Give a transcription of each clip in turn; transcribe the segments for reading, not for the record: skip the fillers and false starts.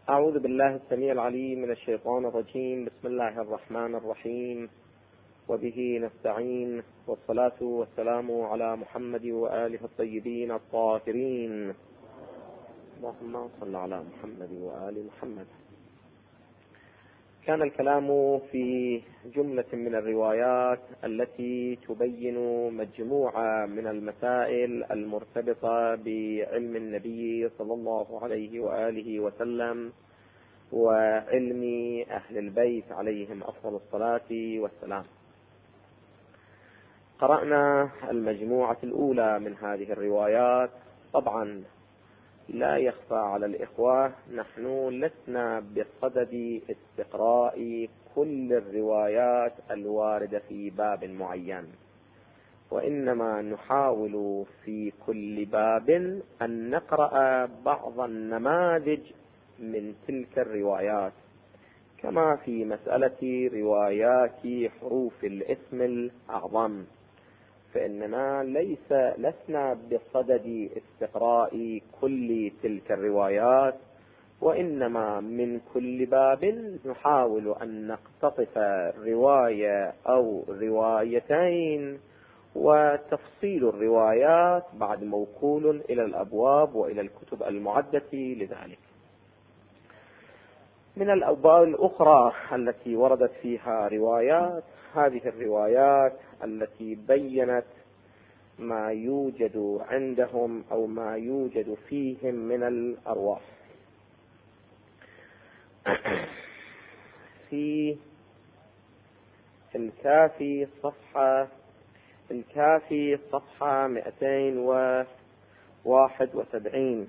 أعوذ بالله السميع العليم من الشيطان الرجيم. بسم الله الرحمن الرحيم، وبه نستعين، والصلاة والسلام على محمد وآله الطيبين الطاهرين. اللهم صل على محمد وآل محمد. كان الكلام في جملة من الروايات التي تبين مجموعة من المسائل المرتبطة بعلم النبي صلى الله عليه وآله وسلم وعلم أهل البيت عليهم أفضل الصلاة والسلام. قرأنا المجموعة الأولى من هذه الروايات. طبعا لا يخفى على الإخوة، نحن لسنا بصدد استقراء كل الروايات الواردة في باب معين، وإنما نحاول في كل باب أن نقرأ بعض النماذج من تلك الروايات، كما في مسألة روايات حروف الاسم الأعظم، فإننا لسنا بصدد استقراء كل تلك الروايات، وإنما من كل باب نحاول أن نقتطف رواية أو روايتين، وتفصيل الروايات بعد موكول إلى الأبواب وإلى الكتب المعدة لذلك. من الأبواب الأخرى التي وردت فيها روايات، هذه الروايات التي بيّنت ما يوجد عندهم أو ما يوجد فيهم من الأرواح. في الكافي صفحة 271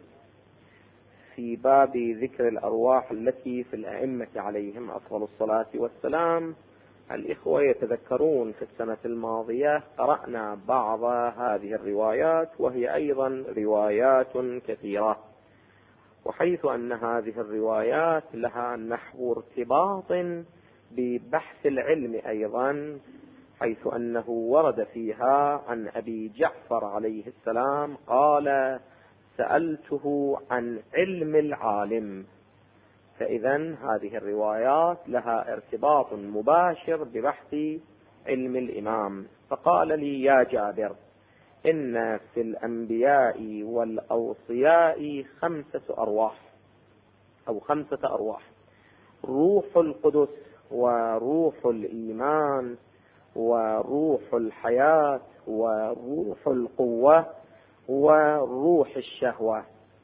في باب ذكر الأرواح التي في الأئمة عليهم أفضل الصلاة والسلام. الإخوة يتذكرون في السنة الماضية قرأنا بعض هذه الروايات، وهي أيضا روايات كثيرة، وحيث أن هذه الروايات لها نحو ارتباط ببحث العلم أيضا، حيث أنه ورد فيها عن أبي جعفر عليه السلام قال: سألته عن علم العالم. فإذن هذه الروايات لها ارتباط مباشر ببحث علم الإمام. فقال لي: يا جابر، إن في الأنبياء والأوصياء 5 أرواح أو 5 أرواح: روح القدس، وروح الإيمان، وروح الحياة، وروح القوة، وروح الشهوة.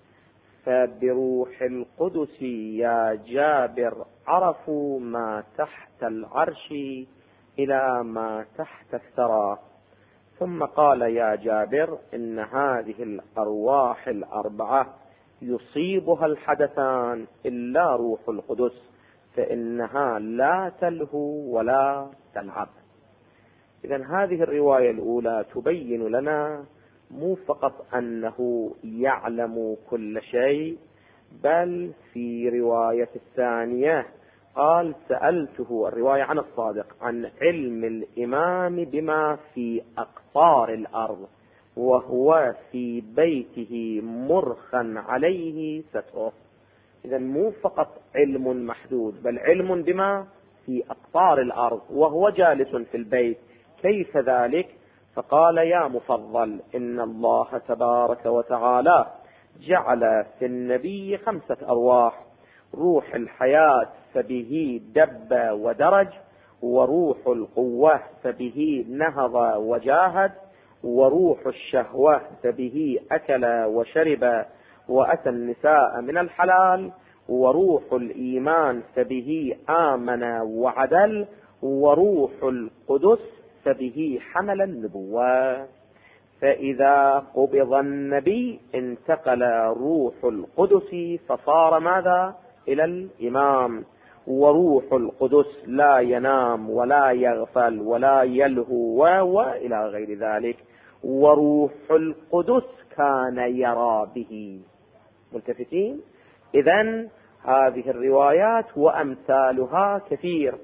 فبروح القدس يا جابر عرفوا ما تحت العرش إلى ما تحت الثرى. ثم قال: يا جابر، إن هذه الأرواح 4 يصيبها الحدثان إلا روح القدس، فإنها لا تلهو ولا تلعب. إذن هذه الرواية الأولى تبين لنا مو فقط أنه يعلم كل شيء، بل في رواية الثانية قال: سألته، الرواية عن الصادق، عن علم الإمام بما في أقطار الأرض، وهو في بيته مرخا عليه ستره. إذن مو فقط علم محدود، بل علم بما في أقطار الأرض وهو جالس في البيت. كيف ذلك؟ فقال: يا مفضل، إن الله تبارك وتعالى جعل في النبي 5 أرواح: روح الحياة فبه دب ودرج، وروح القوة فبه نهض وجاهد، وروح الشهوة فبه أكل وشرب وأتى النساء من الحلال، وروح الإيمان فبه آمن وعدل، وروح القدس فبه حمل النبوة. فإذا قبض النبي انتقل روح القدس فصار ماذا؟ إلى الإمام. وروح القدس لا ينام ولا يغفل ولا يلهو وإلى غير ذلك. وروح القدس كان يرى به. ملتفتين؟ إذن هذه الروايات وأمثالها كثير.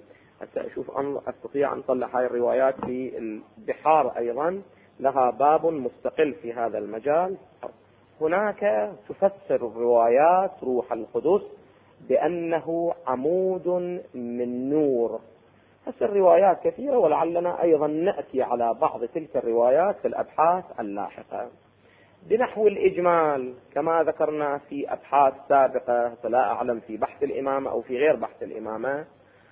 أستطيع أن أطلع هذه الروايات في البحار أيضا، لها باب مستقل في هذا المجال. هناك تفسر الروايات روح القدس بأنه عمود من نور. هسه الروايات كثيرة، ولعلنا أيضا نأتي على بعض تلك الروايات في الأبحاث اللاحقة. بنحو الإجمال كما ذكرنا في أبحاث سابقة، فلا أعلم في بحث الإمامة أو في غير بحث الإمامة،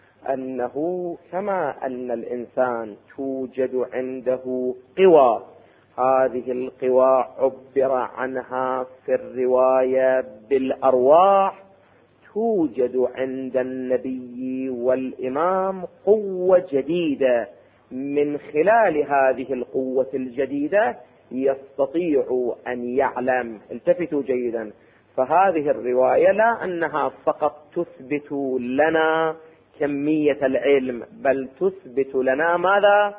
أنه كما أن الإنسان توجد عنده قوى، هذه القوى عبر عنها في الرواية بالأرواح، توجد عند النبي والإمام قوة جديدة. من خلال هذه القوة الجديدة يستطيع أن يعلم. التفتوا جيدا، فهذه الرواية لا أنها فقط تثبت لنا كمية العلم، بل تثبت لنا ماذا؟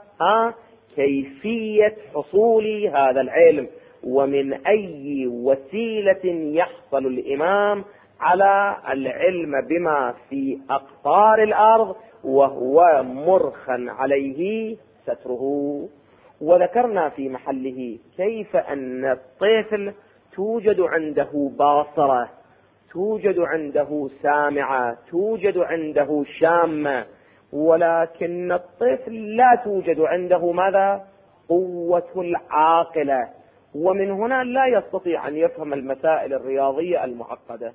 كيفية حصول هذا العلم، ومن أي وسيلة يحصل الإمام على العلم بما في أقطار الأرض وهو مرخى عليه ستره. وذكرنا في محله كيف أن الطفل توجد عنده باصرة، توجد عنده سامعة، توجد عنده شامة، ولكن الطفل لا توجد عنده ماذا؟ قوة العاقلة. ومن هنا لا يستطيع أن يفهم المسائل الرياضية المعقدة،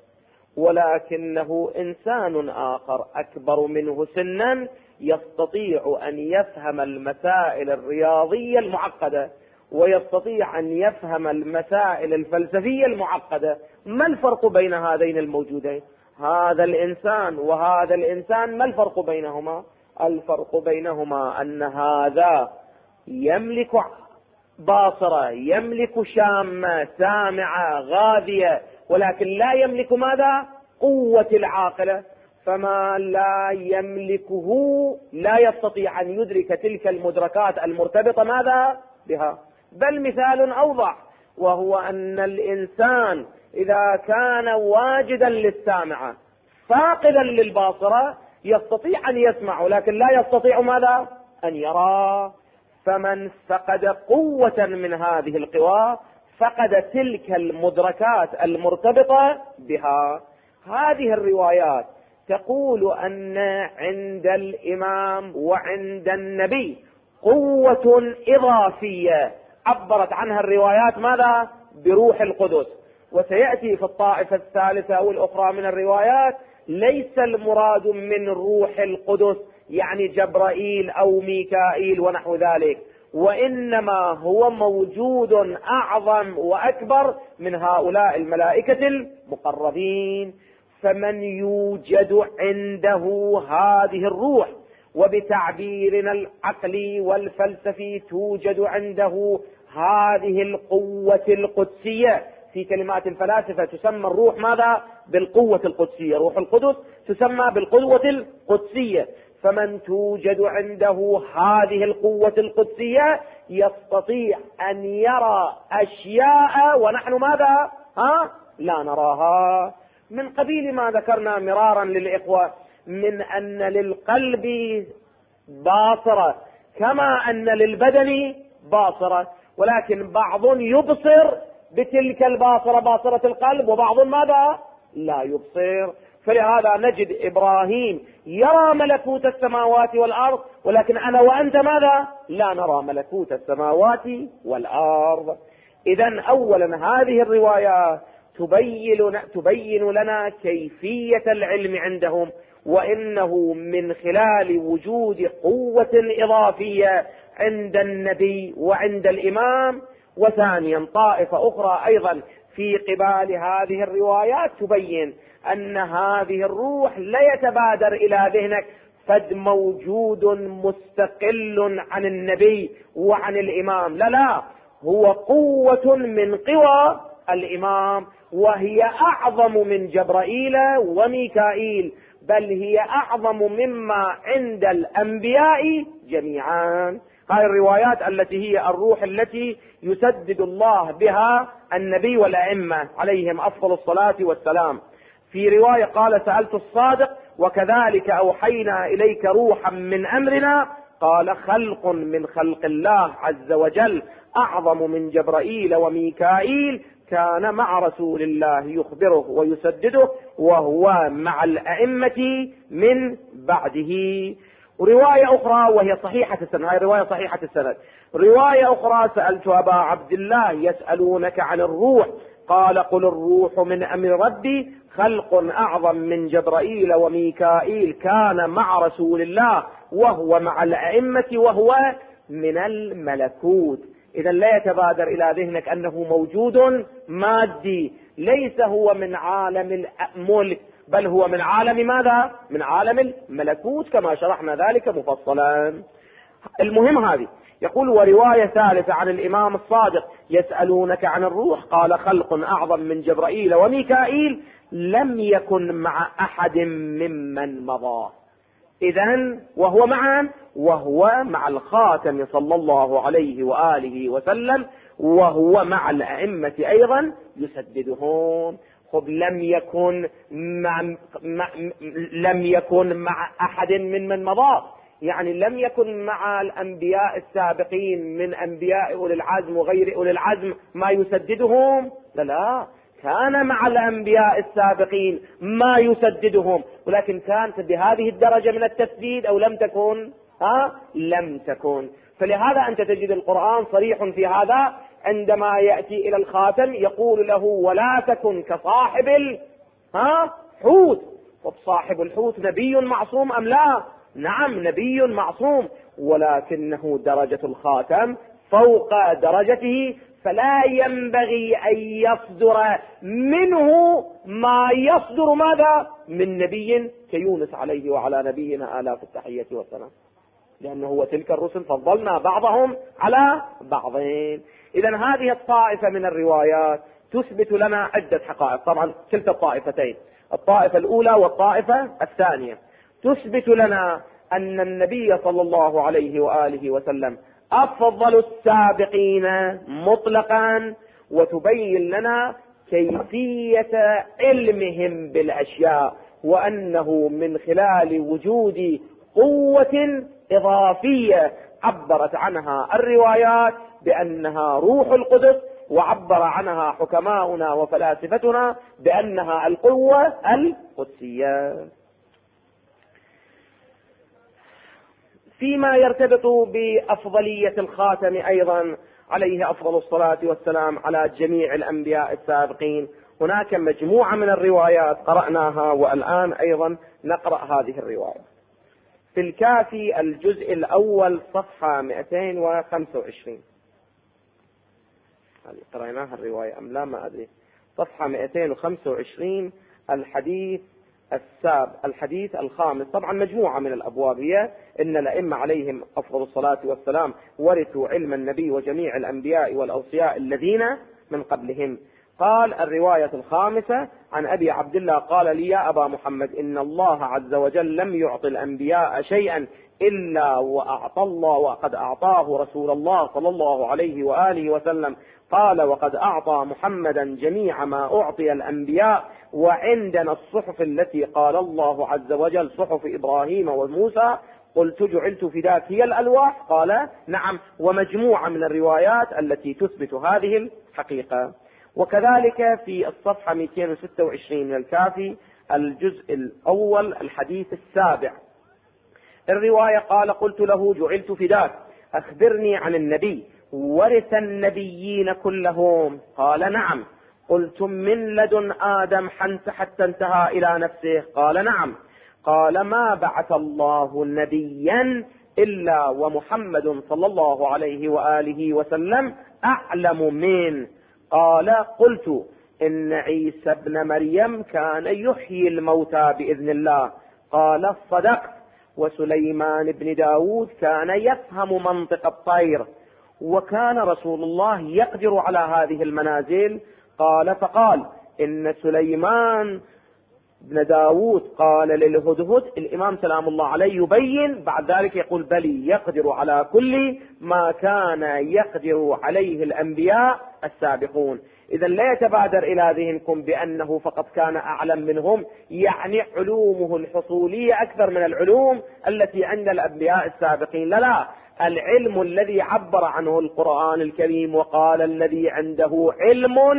ولكنه إنسان آخر أكبر منه سنا يستطيع أن يفهم المسائل الرياضية المعقدة، ويستطيع أن يفهم المسائل الفلسفية المعقدة. ما الفرق بين هذين الموجودين؟ هذا الإنسان وهذا الإنسان، ما الفرق بينهما؟ الفرق بينهما أن هذا يملك باصرة، يملك شامة، سامعة، غاذية، ولكن لا يملك ماذا؟ قوة العاقلة. فما لا يملكه لا يستطيع أن يدرك تلك المدركات المرتبطة ماذا بها. بل مثال أوضح، وهو أن الإنسان إذا كان واجدا للسامعة فاقدا للباصرة يستطيع أن يسمع، لكن لا يستطيع ماذا؟ أن يرى. فمن فقد قوة من هذه القوى فقد تلك المدركات المرتبطة بها. هذه الروايات تقول أن عند الإمام وعند النبي قوة إضافية عبرت عنها الروايات ماذا؟ بروح القدس. وسيأتي في الطائفة الثالثة والأخرى من الروايات ليس المراد من روح القدس يعني جبرائيل أو ميكائيل ونحو ذلك، وإنما هو موجود أعظم وأكبر من هؤلاء الملائكة المقربين. فمن يوجد عنده هذه الروح، وبتعبيرنا العقلي والفلسفي توجد عنده هذه القوة القدسية. في كلمات الفلاسفة تسمى الروح ماذا؟ بالقوة القدسية. روح القدس تسمى بالقوة القدسية. فمن توجد عنده هذه القوة القدسية يستطيع أن يرى أشياء ونحن ماذا؟ لا نراها. من قبيل ما ذكرنا مرارا للإخوة من أن للقلب باصرة كما أن للبدن باصرة، ولكن بعض يبصر بتلك الباصرة باصرة القلب، وبعض ماذا؟ لا يبصر. فلهذا نجد إبراهيم يرى ملكوت السماوات والأرض، ولكن أنا وأنت ماذا؟ لا نرى ملكوت السماوات والأرض. إذن أولا هذه الروايات تبين لنا كيفية العلم عندهم، وإنه من خلال وجود قوة إضافية عند النبي وعند الإمام. وثانيا طائفة أخرى أيضا في قبال هذه الروايات تبين أن هذه الروح لا يتبادر إلى ذهنك فد موجود مستقل عن النبي وعن الإمام، لا، هو قوة من قوى الإمام، وهي أعظم من جبرائيل وميكائيل، بل هي أعظم مما عند الأنبياء جميعا. هذه الروايات التي هي الروح التي يسدد الله بها النبي والأئمة عليهم أفضل الصلاة والسلام. في رواية قال سألت الصادق وكذلك أوحينا إليك روحا من أمرنا، قال خلق من خلق الله عز وجل أعظم من جبرائيل وميكائيل، كان مع رسول الله يخبره ويسدده وهو مع الأئمة من بعده. ورواية أخرى وهي صحيحة السند، هذه رواية صحيحة السند. رواية أخرى: سألت أبا عبد الله يسألونك عن الروح قال قل الروح من أمر ربي خلق أعظم من جبرائيل وميكائيل كان مع رسول الله وهو مع الأئمة وهو من الملكوت. إذا لا يتبادر إلى ذهنك أنه موجود مادي، ليس هو من عالم الملك، بل هو من عالم ماذا؟ من عالم الملكوت كما شرحنا ذلك مفصلا. المهم هذه. يقول: ورواية ثالثة عن الإمام الصادق: يسألونك عن الروح قال خلق أعظم من جبرائيل وميكائيل لم يكن مع أحد ممن مضى. إذن وهو مع الخاتم صلى الله عليه وآله وسلم وهو مع الأئمة أيضا يسددهم. خب لم يكن مع أحد من مضى، يعني لم يكن مع الأنبياء السابقين من أنبياء أولي العزم وغير أولي العزم ما يسددهم، لا، كان مع الأنبياء السابقين ما يسددهم، ولكن كانت بهذه الدرجة من التسديد أو لم تكن؟ لم تكن. فلهذا أنت تجد القرآن صريح في هذا، عندما يأتي إلى الخاتم يقول له: ولا تكن كصاحب الحوت. وصاحب الحوت نبي معصوم أم لا؟ نعم، نبي معصوم، ولكنه درجة الخاتم فوق درجته، فلا ينبغي أن يصدر منه ما يصدر ماذا؟ من نبي كيونس عليه وعلى نبينا آلاف التحية والسلام، لأنه هو تلك الرسل فضلنا بعضهم على بعضين. إذن هذه الطائفة من الروايات تثبت لنا عدة حقائق، طبعا كلتا الطائفتين، الطائفة الأولى والطائفة الثانية، تثبت لنا أن النبي صلى الله عليه وآله وسلم أفضل السابقين مطلقا، وتبين لنا كيفية علمهم بالأشياء، وأنه من خلال وجود قوة إضافية عبرت عنها الروايات بأنها روح القدس، وعبر عنها حكماؤنا وفلاسفتنا بأنها القوة القدسية. فيما يرتبط بأفضلية الخاتم أيضا عليه أفضل الصلاة والسلام على جميع الأنبياء السابقين، هناك مجموعة من الروايات قرأناها، والآن أيضا نقرأ هذه الرواية. في الكافي الجزء الأول صفحة 225، قرأناها الرواية أم لا ما أدري، صفحة 225 الحديث الخامس. طبعا مجموعة من الأبواب هي: إن الأئمة عليهم أفضل الصلاة والسلام ورثوا علم النبي وجميع الأنبياء والأوصياء الذين من قبلهم. قال: الرواية الخامسة عن أبي عبد الله قال لي: يا أبا محمد، إن الله عز وجل لم يعطي الأنبياء شيئا إلا وأعطى الله، وقد أعطاه رسول الله صلى الله عليه وآله وسلم. قال: وقد أعطى محمدا جميع ما أعطي الأنبياء، وعندنا الصحف التي قال الله عز وجل صحف إبراهيم وموسى. قلت: جعلت فداك هي الألواح؟ قال: نعم. ومجموعة من الروايات التي تثبت هذه الحقيقة. وكذلك في الصفحة 226 من الكافي الجزء الأول الحديث السابع الرواية: قال: قلت له: جعلت فداك، أخبرني عن النبي ورث النبيين كلهم؟ قال: نعم. قلت: من لدن آدم حتى انتهى إلى نفسه؟ قال: نعم. قال: ما بعث الله نبيا إلا ومحمد صلى الله عليه وآله وسلم أعلم منه. قال: قلت: إن عيسى ابن مريم كان يحيي الموتى بإذن الله. قال: صدقت. وسليمان بن داود كان يفهم منطق الطير، وكان رسول الله يقدر على هذه المنازل. قال: فقال: إن سليمان بن داود قال للهدهد، الإمام سلام الله عليه يبين بعد ذلك يقول: بل يقدر على كل ما كان يقدر عليه الأنبياء السابقون. إذا لا يتبادر إلى ذهنكم بأنه فقط كان أعلم منهم، يعني علومه الحصولية أكثر من العلوم التي عند الأنبياء السابقين. لا، العلم الذي عبر عنه القرآن الكريم وقال: الذي عنده علم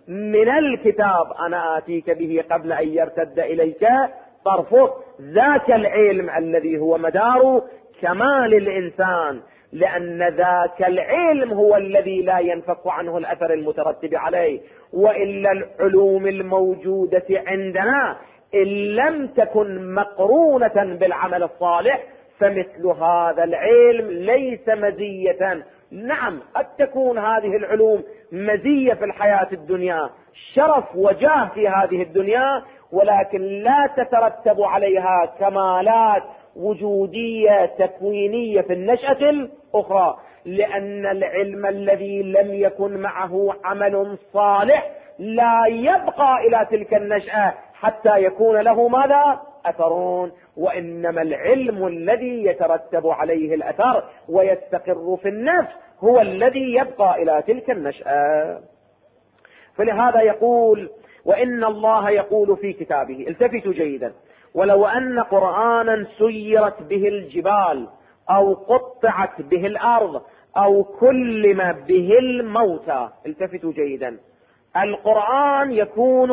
من الكتاب أنا آتيك به قبل أن يرتد إليك طرفك. ذاك العلم الذي هو مدار كمال الإنسان، لأن ذاك العلم هو الذي لا ينفك عنه الأثر المترتب عليه. وإلا العلوم الموجودة عندنا إن لم تكن مقرونة بالعمل الصالح فمثل هذا العلم ليس مزية. نعم قد تكون هذه العلوم مزية في الحياة الدنيا، شرف وجاه في هذه الدنيا، ولكن لا تترتب عليها كمالات وجودية تكوينية في النشأة الأخرى، لأن العلم الذي لم يكن معه عمل صالح لا يبقى إلى تلك النشأة حتى يكون له ماذا؟ أثرون. وإنما العلم الذي يترتب عليه الأثر ويستقر في النفس هو الذي يبقى إلى تلك النشأة. فلهذا يقول: وإن الله يقول في كتابه، التفتوا جيدا: ولو أن قرآنا سيرت به الجبال أو قطعت به الأرض أو كلم به الموتى. التفتوا جيدا، القرآن يكون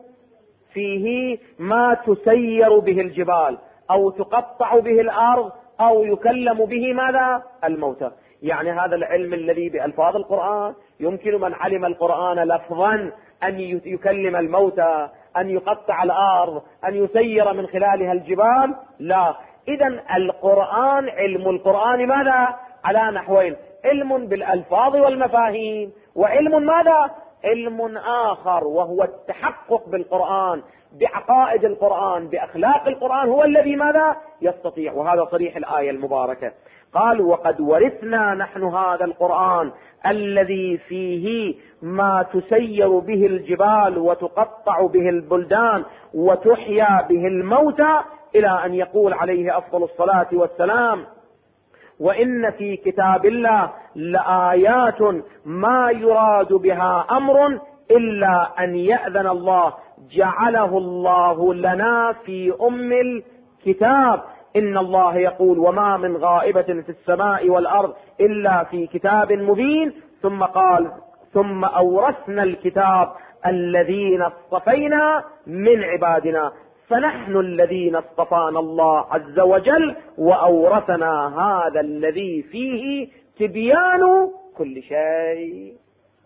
فيه ما تسير به الجبال أو تقطع به الأرض أو يكلم به ماذا؟ الموتى. يعني هذا العلم الذي بألفاظ القرآن يمكن من علم القرآن لفظا أن يكلم الموتى، أن يقطع الأرض، أن يسير من خلالها الجبال؟ لا. إذن القرآن، علم القرآن ماذا؟ على نحوين: علم بالألفاظ والمفاهيم، وعلم ماذا؟ علم آخر وهو التحقق بالقرآن، بعقائد القرآن، بأخلاق القرآن، هو الذي ماذا؟ يستطيع. وهذا صريح الآية المباركة. قال: وقد ورثنا نحن هذا القرآن الذي فيه ما تسير به الجبال وتقطع به البلدان وتحيا به الموتى، إلى أن يقول عليه أفضل الصلاة والسلام: وإن في كتاب الله لآيات ما يراد بها أمر إلا أن يأذن الله جعله الله لنا في أم الكتاب. إن الله يقول: وما من غائبة في السماء والأرض إلا في كتاب مبين. ثم قال: ثم أورثنا الكتاب الذين اصطفينا من عبادنا. فنحن الذين اصطفانا الله عز وجل وأورثنا هذا الذي فيه تبيان كل شيء.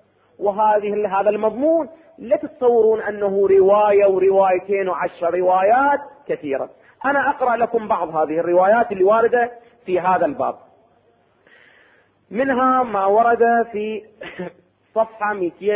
هذا المضمون لا تتصورون أنه رواية وروايتين و10 روايات كثيرة. أنا أقرأ لكم بعض هذه الروايات اللي واردة في هذا الباب. منها ما ورد في صفحة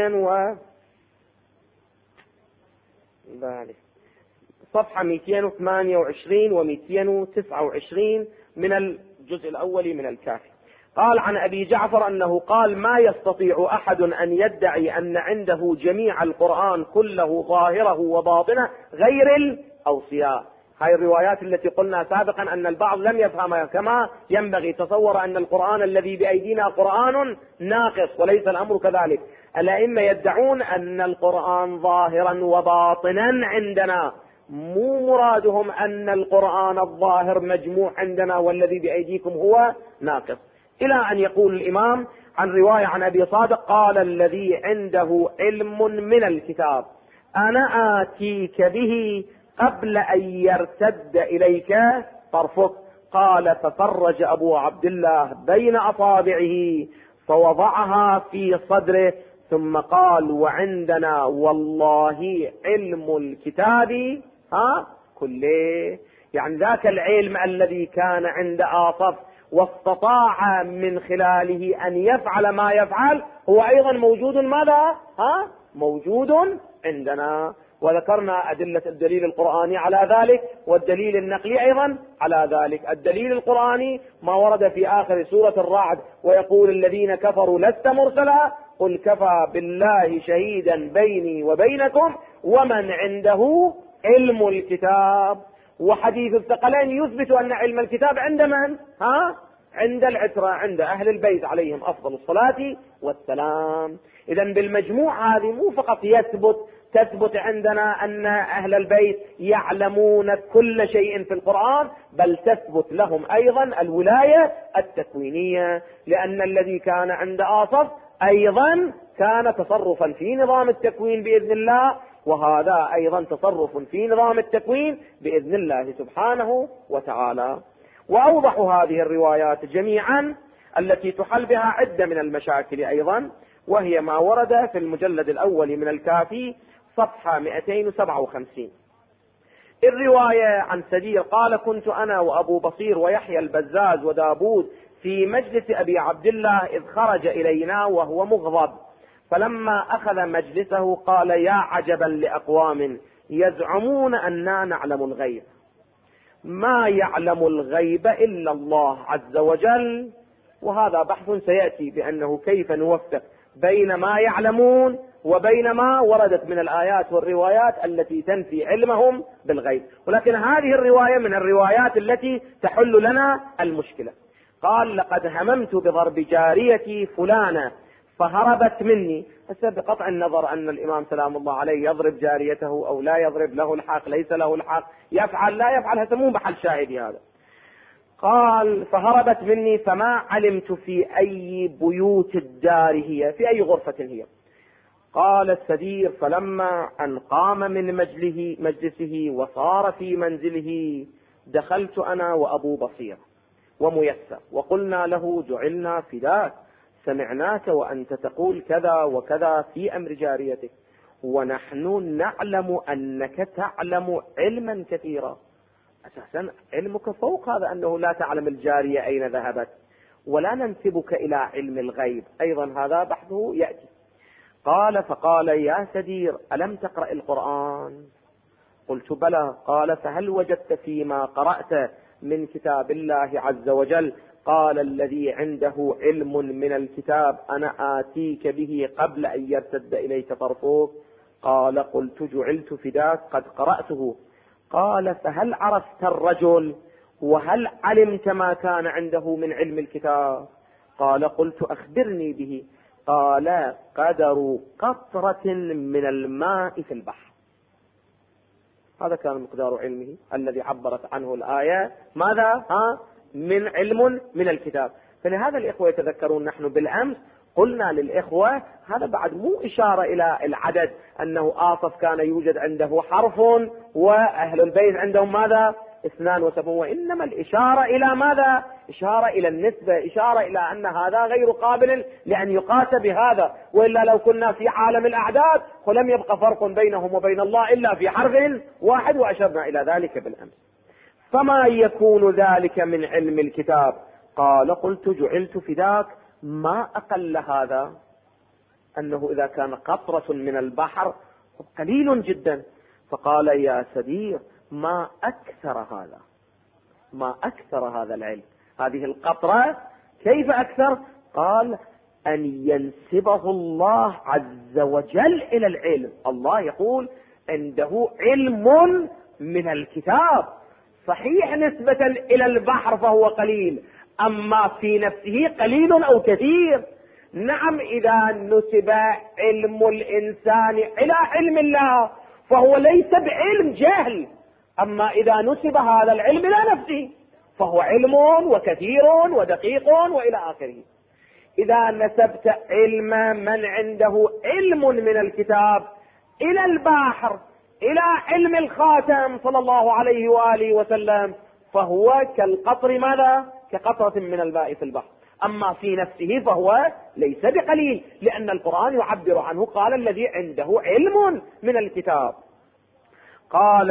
228 و229 من الجزء الأول من الكافي. قال عن أبي جعفر أنه قال: ما يستطيع أحد أن يدعي أن عنده جميع القرآن كله ظاهره وباطنه غير الأوصياء. هاي الروايات التي قلنا سابقا أن البعض لم يفهمها كما ينبغي، تصور أن القرآن الذي بأيدينا قرآن ناقص، وليس الأمر كذلك. الأئمة يدعون أن القرآن ظاهرا وباطنا عندنا، مو مرادهم أن القرآن الظاهر مجموع عندنا والذي بأيديكم هو ناقص. إلى أن يقول الإمام عن رواية عن أبي صادق قال: الذي عنده علم من الكتاب أنا آتيك به قبل أن يرتد إليك طرفك. قال: ففرج أبو عبد الله بين أصابعه فوضعها في صدره ثم قال: وعندنا والله علم الكتاب كله. يعني ذاك العلم الذي كان عند آصف واستطاع من خلاله أن يفعل ما يفعل هو أيضا موجود ماذا؟ موجود عندنا. وذكرنا أدلة الدليل القرآني على ذلك والدليل النقلي أيضا على ذلك. الدليل القرآني ما ورد في آخر سورة الرعد: ويقول الذين كفروا لست مرسلا قل كفى بالله شهيدا بيني وبينكم ومن عنده علم الكتاب. وحديث الثقلين يثبت أن علم الكتاب عند من؟ عند العترة، عند أهل البيت عليهم أفضل الصلاة والسلام. إذن بالمجموع هذه مو فقط تثبت عندنا أن أهل البيت يعلمون كل شيء في القرآن، بل تثبت لهم أيضا الولاية التكوينية، لأن الذي كان عند آصف أيضا كان تصرفا في نظام التكوين بإذن الله، وهذا أيضا تصرف في نظام التكوين بإذن الله سبحانه وتعالى. وأوضح هذه الروايات جميعا التي تحل بها عدة من المشاكل أيضا، وهي ما ورد في المجلد الأول من الكافي صفحة 257. الرواية عن سدير قال: كنت أنا وأبو بصير ويحيى البزاز ودابود في مجلس أبي عبد الله إذ خرج إلينا وهو مغضب، فلما أخذ مجلسه قال: يا عجبا لأقوام يزعمون أننا نعلم الغيب، ما يعلم الغيب إلا الله عز وجل. وهذا بحث سيأتي بأنه كيف نوفق بين ما يعلمون وبين ما وردت من الآيات والروايات التي تنفي علمهم بالغيب. ولكن هذه الرواية من الروايات التي تحل لنا المشكلة. قال: لقد هممت بضرب جاريتي فلانة فهربت مني. بقطع النظر أن الإمام سلام الله عليه يضرب جاريته أو لا يضرب، له الحق ليس له الحق، يفعل لا يفعل، هذا مو محل شاهد هذا. قال: فهربت مني فما علمت في أي بيوت الدار هي، في أي غرفة هي. قال السدير: فلما أن قام من مجلسه وصار في منزله دخلت أنا وأبو بصير وميسر وقلنا له: جعلنا فداك، سمعناك وأنت تقول كذا وكذا في أمر جاريتك، ونحن نعلم أنك تعلم علما كثيرا. أساسا علمك فوق هذا، أنه لا تعلم الجارية أين ذهبت، ولا ننسبك إلى علم الغيب، أيضا هذا بحثه يأتي. قال: فقال: يا سدير ألم تقرأ القرآن؟ قلت: بلى. قال: فهل وجدت فيما قرأت من كتاب الله عز وجل؟ قال: الذي عنده علم من الكتاب أنا آتيك به قبل أن يرتد إليك طرفك. قال: قلت: جعلت فداك قد قرأته. قال: فهل عرفت الرجل وهل علمت ما كان عنده من علم الكتاب؟ قال: قلت: أخبرني به. قال: قدر قطرة من الماء في البحر. هذا كان مقدار علمه الذي عبرت عنه الآية. ماذا؟ من علم من الكتاب. فلهذا الإخوة يتذكرون نحن بالأمس قلنا للإخوة هذا بعد مو إشارة إلى العدد، أنه آصف كان يوجد عنده حرف وأهل البيت عندهم ماذا؟ 72، وإنما الإشارة إلى ماذا؟ إشارة إلى النسبة، إشارة إلى أن هذا غير قابل لأن يقاس بهذا، وإلا لو كنا في عالم الأعداد فلم يبقى فرق بينهم وبين الله إلا في حرف واحد، وأشرنا إلى ذلك بالأمس. فما يكون ذلك من علم الكتاب؟ قال: قلت: جعلت فداك، ما أقل هذا، أنه إذا كان قطرة من البحر قليل جدا. فقال: يا سدير ما أكثر هذا، ما أكثر هذا العلم، هذه القطرة كيف أكثر؟ قال: أن ينسبه الله عز وجل إلى العلم. الله يقول عنده علم من الكتاب، صحيح نسبة إلى البحر فهو قليل، أما في نفسه قليل أو كثير. نعم، إذا نسب علم الإنسان إلى علم الله فهو ليس بعلم جهل، أما إذا نسب هذا العلم إلى نفسه فهو علم وكثير ودقيق وإلى آخره. إذا نسبت علم من عنده علم من الكتاب إلى البحر، إلى علم الخاتم صلى الله عليه وآله وسلم، فهو كالقطر ماذا؟ كقطرة من الماء في البحر. أما في نفسه فهو ليس بقليل، لأن القرآن يعبر عنه قال: الذي عنده علم من الكتاب. قال: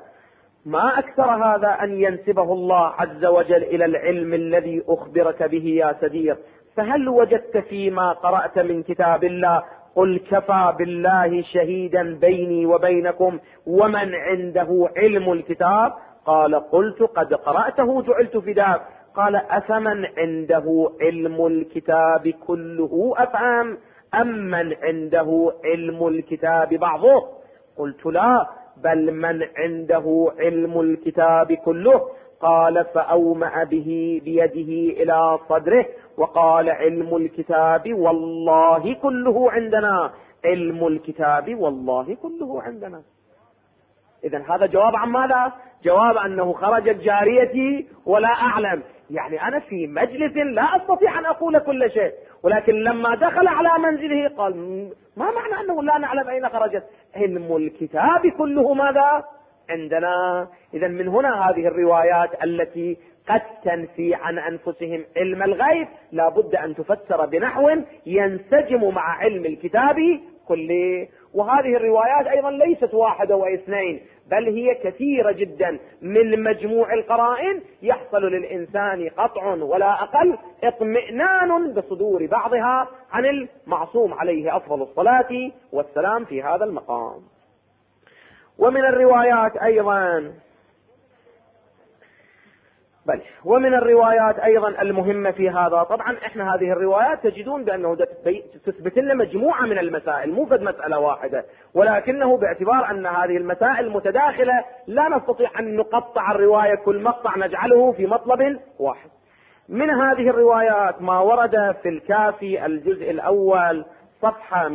ما أكثر هذا أن ينسبه الله عز وجل إلى العلم الذي أخبرك به يا سدير. فهل وجدت فيما قرأت من كتاب الله؟ قل: كفى بالله شهيدا بيني وبينكم ومن عنده علم الكتاب. قال: قلت: قد قرأته جعلت فداك. قال: أفمن عنده علم الكتاب كله أفهم أم من عنده علم الكتاب بعضه؟ قلت: لا، بل من عنده علم الكتاب كله. قال: فأومأ به بيده إلى صدره وقال: علم الكتاب والله كله عندنا، علم الكتاب والله كله عندنا. إذن هذا جواب عن ماذا؟ جواب أنه خرجت جاريتي ولا أعلم، يعني أنا في مجلس لا أستطيع أن أقول كل شيء، ولكن لما دخل على منزله قال ما معنى أنه لا نعلم أين خرجت؟ علم الكتاب كله ماذا عندنا. إذا من هنا هذه الروايات التي قد تنفي عن أنفسهم علم الغيب لا بد أن تفسر بنحو ينسجم مع علم الكتاب كله. وهذه الروايات أيضا ليست واحدة واثنين، بل هي كثيرة جدا من مجموع القرائن يحصل للإنسان قطع ولا أقل اطمئنان بصدور بعضها عن المعصوم عليه أفضل الصلاة والسلام في هذا المقام. ومن الروايات أيضا المهمة في هذا، طبعا احنا هذه الروايات تجدون بأنه تثبت لنا مجموعة من المسائل، مو فقط مسألة واحدة، ولكنه باعتبار أن هذه المسائل متداخلة لا نستطيع أن نقطع الرواية كل مقطع نجعله في مطلب واحد. من هذه الروايات ما ورد في الكافي الجزء الأول صفحة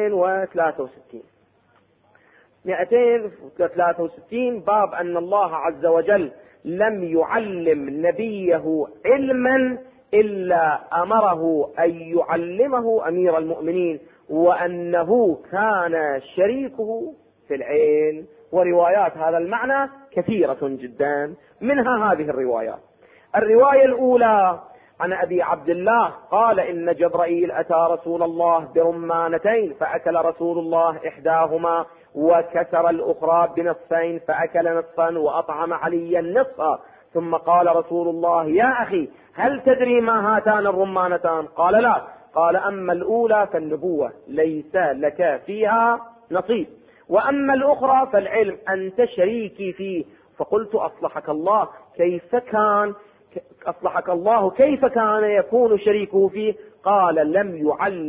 263 باب أن الله عز وجل لم يعلم نبيه علما إلا أمره أن يعلمه أمير المؤمنين وأنه كان شريكه في العلم. وروايات هذا المعنى كثيرة جدا، منها هذه الروايات. الرواية الأولى عن أبي عبد الله قال إن جبرائيل أتى رسول الله برمانتين فأكل رسول الله إحداهما وكسر الأخرى بنصفين فأكل نصفا وأطعم عليا نصفا، ثم قال رسول الله يا أخي هل تدري ما هاتان الرمانتان؟ قال لا. قال أما الأولى فالنبوة ليس لك فيها نصيب، وأما الأخرى فالعلم أنت شريكي فيه. فقلت أصلحك الله كيف كان يكون شريكه فيه؟ قال لم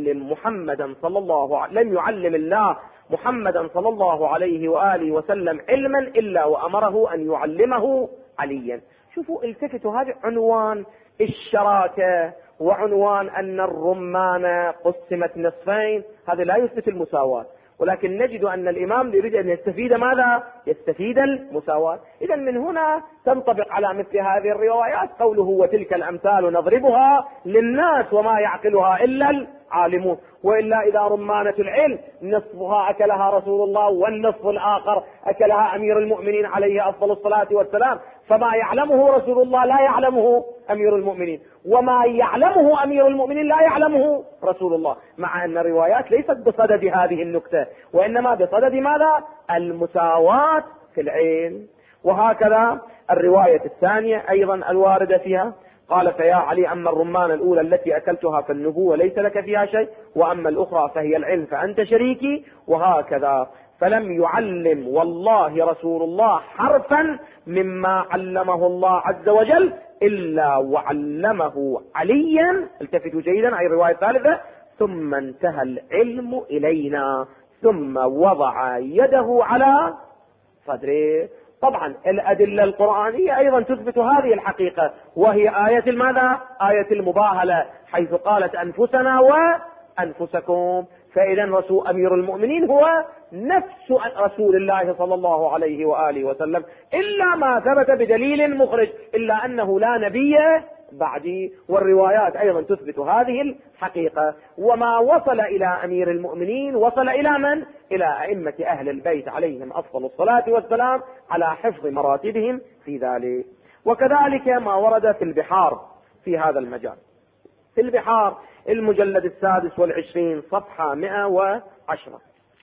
يعلم الله محمدا صلى الله عليه وآله وسلم علما إلا وأمره أن يعلمه عليا. شوفوا التفتوا، هذا عنوان الشراكة وعنوان أن الرمانة قسمت نصفين، هذا لا يثبت المساواة، ولكن نجد أن الإمام يريد أن يستفيد ماذا؟ يستفيد المساواة. إذا من هنا تنطبق على مثل هذه الروايات قوله وتلك الأمثال نضربها للناس وما يعقلها إلا العالمون. وإلا إذا رمانة العلم نصفها أكلها رسول الله والنصف الآخر أكلها أمير المؤمنين عليه أفضل الصلاة والسلام، فما يعلمه رسول الله لا يعلمه أمير المؤمنين، وما يعلمه أمير المؤمنين لا يعلمه رسول الله، مع أن الروايات ليست بصدد هذه النكتة وإنما بصدد ماذا؟ المساواة في العلم. وهكذا الرواية الثانية أيضا الواردة فيها قال فيا علي أما الرمان الأولى التي أكلتها فالنبوة ليس لك فيها شيء، وأما الأخرى فهي العلم فأنت شريكي. وهكذا فلم يعلم والله رسول الله حرفا مما علمه الله عز وجل إلا وعلمه عليا. التفتوا جيدا، أي الرواية الثالثة ثم انتهى العلم إلينا ثم وضع يده على صدره. طبعا الأدلة القرآنية أيضا تثبت هذه الحقيقة، وهي آية ماذا؟ آية المباهلة، حيث قالت أنفسنا وأنفسكم. فإذا رسول أمير المؤمنين هو نفس رسول الله صلى الله عليه وآله وسلم، إلا ما ثبت بدليل مخرج، إلا أنه لا نبي بعدي. والروايات أيضا تثبت هذه الحقيقة. وما وصل إلى أمير المؤمنين وصل إلى من؟ إلى أئمة أهل البيت عليهم أفضل الصلاة والسلام على حفظ مراتبهم في ذلك. وكذلك ما ورد في البحار في هذا المجال. في البحار المجلد 26 صفحة 110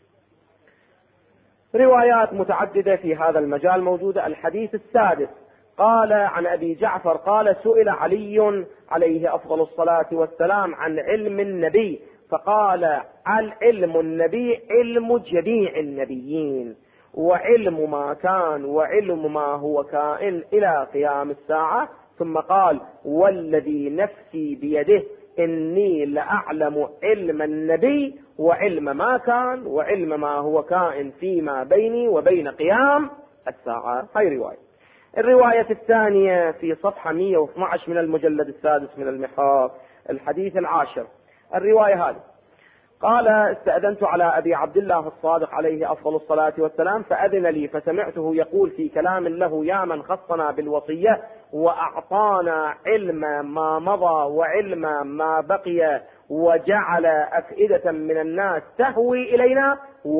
روايات متعددة في هذا المجال موجودة. الحديث السادس قال عن أبي جعفر قال سئل علي عليه أفضل الصلاة والسلام عن علم النبي فقال علم النبي علم جميع النبيين وعلم ما كان وعلم ما هو كائن إلى قيام الساعة. ثم قال والذي نفسي بيده إني لأعلم علم النبي وعلم ما كان وعلم ما هو كائن فيما بيني وبين قيام الساعة. هاي رواية. الرواية الثانية في صفحة 112 من المجلد السادس من المحراب الحديث العاشر. الرواية هذه قال استأذنت على أبي عبد الله الصادق عليه أفضل الصلاة والسلام فأذن لي، فسمعته يقول في كلام له: يا من خصنا بالوصية وأعطانا علم ما مضى وعلم ما بقي وجعل أفئدة من الناس تهوي إلينا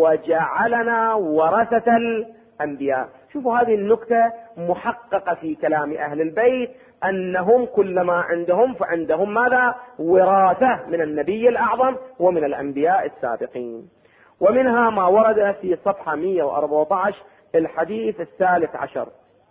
وجعلنا ورثة الأنبياء. شوفوا هذه النكتة محققة في كلام أهل البيت، أنهم كل ما عندهم فعندهم ماذا؟ وراثة من النبي الأعظم ومن الأنبياء السابقين. ومنها ما ورد في صفحة 114 الحديث 13.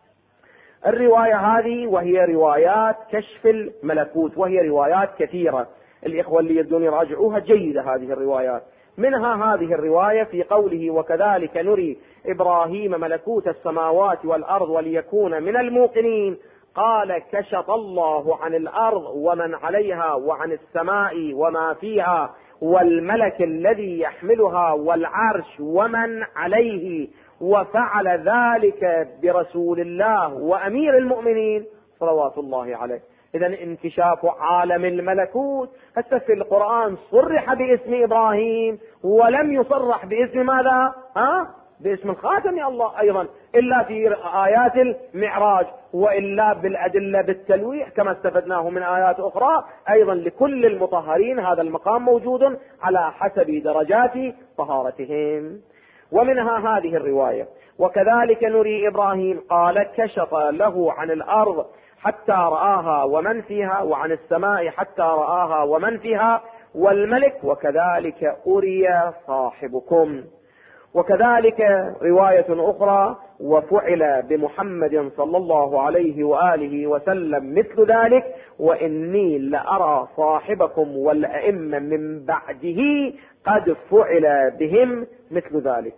الرواية هذه وهي روايات كشف الملكوت، وهي روايات كثيرة، الإخوة اللي يبدون يراجعوها جيدة هذه الروايات. منها هذه الرواية في قوله: وكذلك نري إبراهيم ملكوت السماوات والأرض وليكون من الموقنين. قال: كشف الله عن الأرض ومن عليها وعن السماء وما فيها والملك الذي يحملها والعرش ومن عليه، وفعل ذلك برسول الله وأمير المؤمنين صلوات الله عليه. إذا انكشاف عالم الملكوت حتى في القرآن صرح باسم إبراهيم ولم يصرح باسم ماذا؟ باسم الخاتم الله أيضا إلا في آيات المعراج، وإلا بالأدلة بالتلويح كما استفدناه من آيات أخرى. أيضا لكل المطهرين هذا المقام موجود على حسب درجات طهارتهم. ومنها هذه الرواية: وكذلك نري إبراهيم. قال: كشف له عن الأرض حتى رآها ومن فيها وعن السماء حتى رآها ومن فيها والملك وكذلك أري صاحبكم. وكذلك رواية أخرى: وفعل بمحمد صلى الله عليه وآله وسلم مثل ذلك وإني لأرى صاحبكم والأئمة من بعده قد فعل بهم مثل ذلك.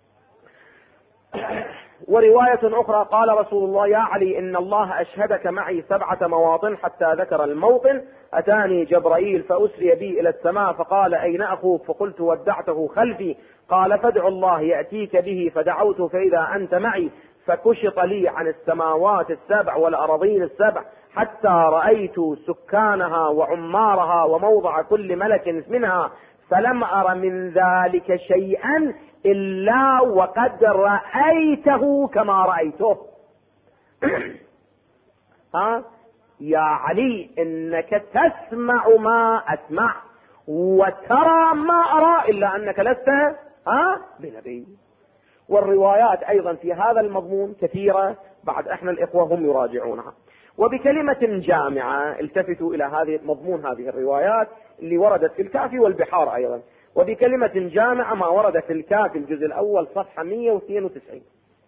ورواية أخرى: قال رسول الله: يا علي إن الله أشهدك معي 7 مواطن، حتى ذكر الموطن: أتاني جبرائيل فأسري بي إلى السماء فقال: أين أخوك؟ فقلت: ودعته خلفي. قال: فادع الله يأتيك به. فدعوته فإذا أنت معي. فكشط لي عن السماوات ال7 والأراضين ال7 حتى رأيت سكانها وعمارها وموضع كل ملك منها، فلم أر من ذلك شيئا إلا وقد رأيته كما رأيته. يا علي إنك تسمع ما أسمع وترى ما أرى إلا أنك لست بنبي. والروايات أيضا في هذا المضمون كثيرة، بعد احنا الإخوة هم يراجعونها. وبكلمة جامعة التفتوا إلى هذه مضمون هذه الروايات اللي وردت في الكافي والبحار أيضا. وبكلمة جامعة ما ورد في الكافي الجزء الأول صفحة 192.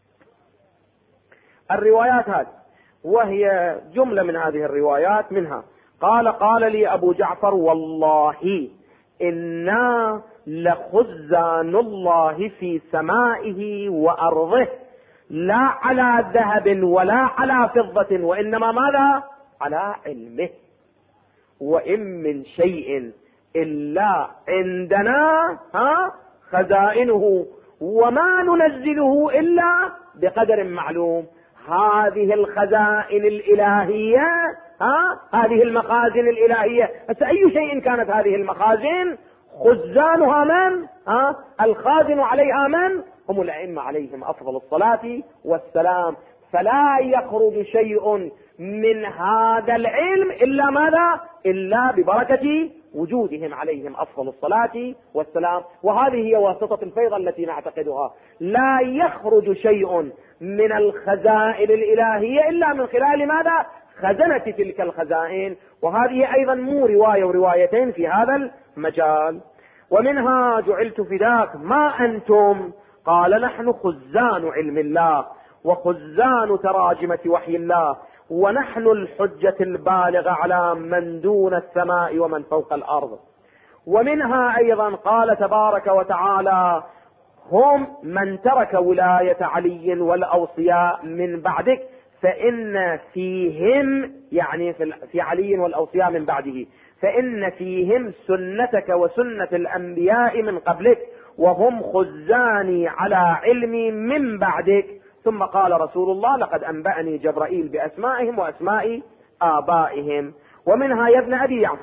الروايات هذه وهي جملة من هذه الروايات. منها: قال لي أبو جعفر: والله إنا لخزان الله في سمائه وأرضه لا على ذهب ولا على فضة وإنما ماذا؟ على علمه. وإن من شيء إلا عندنا خزائنه وما ننزله إلا بقدر معلوم. هذه الخزائن الإلهية، هذه المخازن الإلهية. أي شيء كانت هذه المخازن خزانها من؟ الخازن عليها من؟ هم الأئمة عليهم أفضل الصلاة والسلام. فلا يخرج شيء من هذا العلم إلا ماذا؟ إلا ببركة وجودهم عليهم أفضل الصلاة والسلام. وهذه هي واسطة الفيض التي نعتقدها. لا يخرج شيء من الخزائن الإلهية إلا من خلال ماذا؟ خزنة تلك الخزائن. وهذه أيضا مو رواية وروايتين في هذا المجال. ومنها: جعلت فداك ما أنتم؟ قال: نحن خزان علم الله وخزان تراجمة وحي الله، ونحن الحجة البالغة على من دون السماء ومن فوق الأرض. ومنها أيضا: قال تبارك وتعالى: هم من ترك ولاية علي والأوصياء من بعدك فإن فيهم، يعني في علي والأوصياء من بعده، فإن فيهم سنتك وسنة الأنبياء من قبلك وهم خزاني على علمي من بعدك. ثم قال رسول الله: لقد أنبأني جبرائيل بأسمائهم وأسماء آبائهم. ومنها: يا ابن أبي يعفور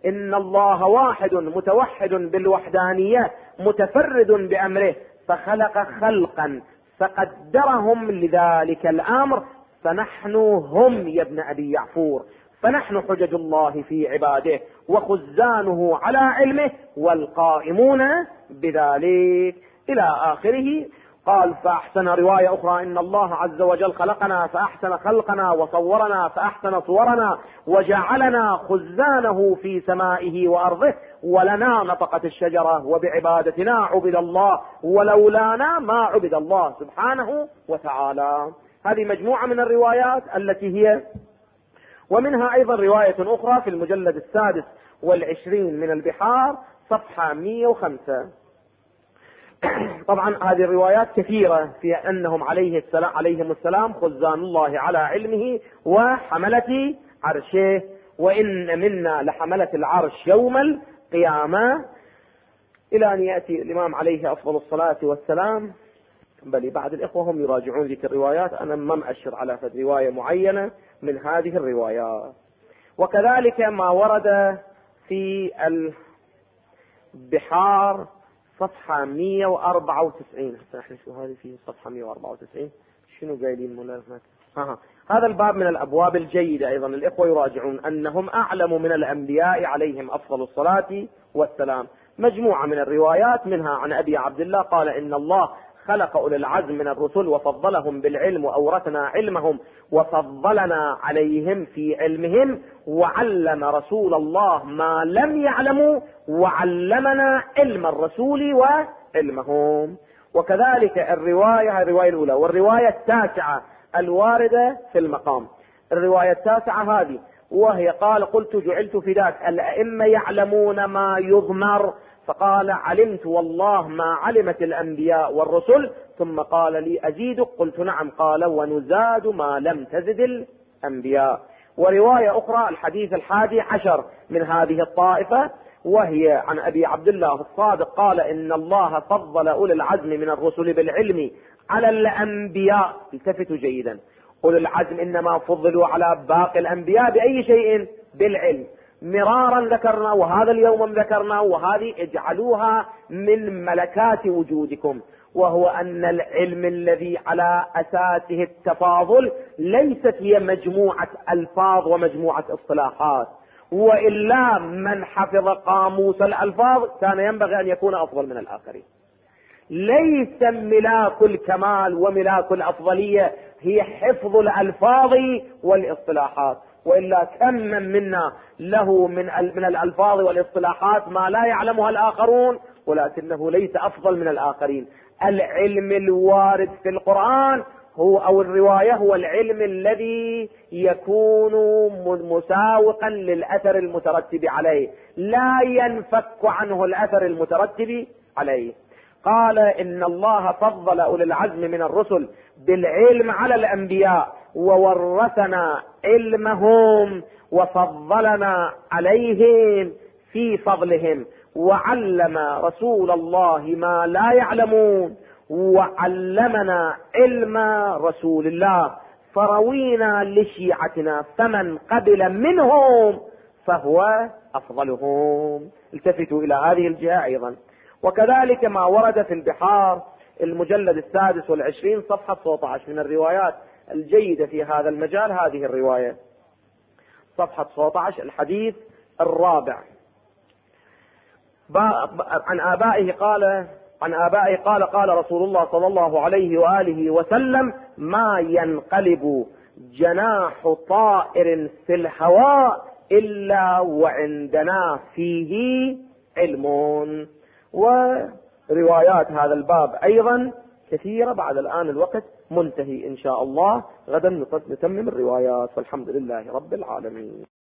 إن الله واحد متوحد بالوحدانية متفرد بأمره، فخلق خلقا فقدرهم لذلك الأمر، فنحن هم يا ابن أبي يعفور، فنحن حجج الله في عباده وخزانه على علمه والقائمون بذلك إلى آخره. قال: فأحسن رواية أخرى: إن الله عز وجل خلقنا فأحسن خلقنا وصورنا فأحسن صورنا وجعلنا خزانه في سمائه وأرضه، ولنا نطقت الشجرة وبعبادتنا عبد الله ولولانا ما عبد الله سبحانه وتعالى. هذه مجموعة من الروايات التي هي، ومنها أيضا رواية أخرى في المجلد 26 من البحار صفحة 105. طبعا هذه الروايات كثيرة في أنهم عليهم السلام خزان الله على علمه وحملة عرشه، وإن منا لحملة العرش يوم القيامة، إلى أن يأتي الإمام عليه أفضل الصلاة والسلام. بل بعض الإخوة هم يراجعون ذيك الروايات، أنا ما مأشر على رواية معينة من هذه الروايات. وكذلك ما ورد في البحار صفحة 194. نحن شو هذه في صفحة 194 شنو قايلين من هناك؟ هذا الباب من الأبواب الجيدة أيضا، الإخوة يراجعون أنهم أعلم من الأنبياء عليهم أفضل الصلاة والسلام. مجموعة من الروايات، منها عن أبي عبد الله قال: إن الله خلق أولي العزم من الرسل وفضلهم بالعلم وأورثنا علمهم وفضلنا عليهم في علمهم، وعلم رسول الله ما لم يعلموا وعلمنا علم الرسول وعلمهم. وكذلك الرواية الأولى والرواية التاسعة الواردة في المقام. الرواية التاسعة هذه وهي: قال: قلت جعلت فداك الأئمة يعلمون ما يضمر، فقال: علمت والله ما علمت الأنبياء والرسل، ثم قال لي: أزيدك؟ قلت: نعم. قال: ونزاد ما لم تزد الأنبياء. ورواية أخرى الحديث 11 من هذه الطائفة، وهي عن أبي عبد الله الصادق قال: إن الله فضل أولي العزم من الرسل بالعلم على الأنبياء. التفتوا جيدا، أولي العزم إنما فضلوا على باقي الأنبياء بأي شيء؟ بالعلم. مرارا ذكرنا، وهذا اليوم ذكرنا، وهذه اجعلوها من ملكات وجودكم، وهو أن العلم الذي على أساسه التفاضل ليست هي مجموعة ألفاظ ومجموعة اصطلاحات، وإلا من حفظ قاموس الألفاظ كان ينبغي أن يكون أفضل من الآخرين. ليس ملاك الكمال وملاك الأفضلية هي حفظ الألفاظ والاصطلاحات، وإلا كم من منا له من الألفاظ والاصطلاحات ما لا يعلمها الآخرون، ولكنه ليس أفضل من الآخرين. العلم الوارد في القرآن هو أو الرواية هو العلم الذي يكون مساوقا للأثر المترتب عليه، لا ينفك عنه الأثر المترتب عليه. قال: إن الله فضل أولي العزم من الرسل بالعلم على الأنبياء وورثنا علمهم وفضلنا عليهم في فضلهم، وعلم رسول الله ما لا يعلمون وعلمنا علم رسول الله، فروينا لشيعتنا فمن قبل منهم فهو أفضلهم. التفتوا إلى هذه الجهة أيضا. وكذلك ما ورد في البحار المجلد 26 صفحة 19 من الروايات الجيدة في هذا المجال، هذه الرواية صفحة 19 الحديث 4: عن آبائه قال رسول الله صلى الله عليه وآله وسلم: ما ينقلب جناح طائر في الهواء إلا وعندنا فيه علم. وروايات هذا الباب أيضا كثيرة. بعد الآن الوقت منتهي إن شاء الله، غدا نتمم الروايات، والحمد لله رب العالمين.